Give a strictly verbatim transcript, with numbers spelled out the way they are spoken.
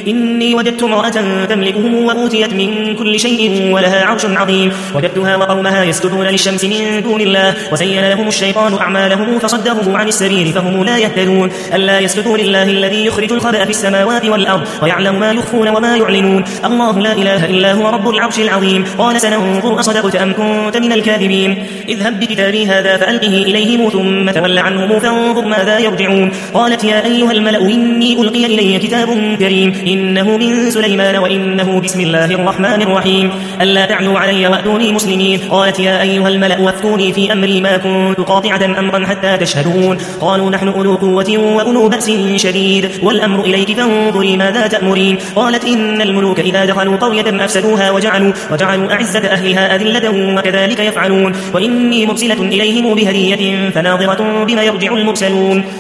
إني وجدت امرأة تملكهم وأوتيت من كل شيء ولها عرش عظيم وجدتها وقومها يسجدون للشمس من دون الله وزين لهم الشيطان أعمالهم فصدهم عن السبيل فهم لا يهتدون ألا يسجدوا لله الذي يخرج الخبأ في السماوات والأرض ويعلم ما يخفون وما يعلنون الله لا إله إلا هو رب العرش العظيم قال سننظر أصدقت أم كنت من الكاذبين اذهب بكتابي هذا فألقه إليهم ثم تول عنهم فانظر ماذا يرجعون قالت يا أيها الملأ إني ألقي إلي كتاب كريم إنه من سليمان وإنه بسم الله الرحمن الرحيم ألا تعلوا علي وأتوني مسلمين قالت يا أيها الملأ وافتوني في أمري ما كنت قاطعة أمرا حتى تشهدون قالوا نحن أولو قوة وأولو بأس شديد والأمر إليك فانظري ماذا تأمرين قالت إن الملوك إذا دخلوا قرية أفسدوها وجعلوا, وجعلوا أعزة أهلها أذلة وكذلك يفعلون وإني مرسلة إليهم بهدية فناظرة بما يرجع المرسلون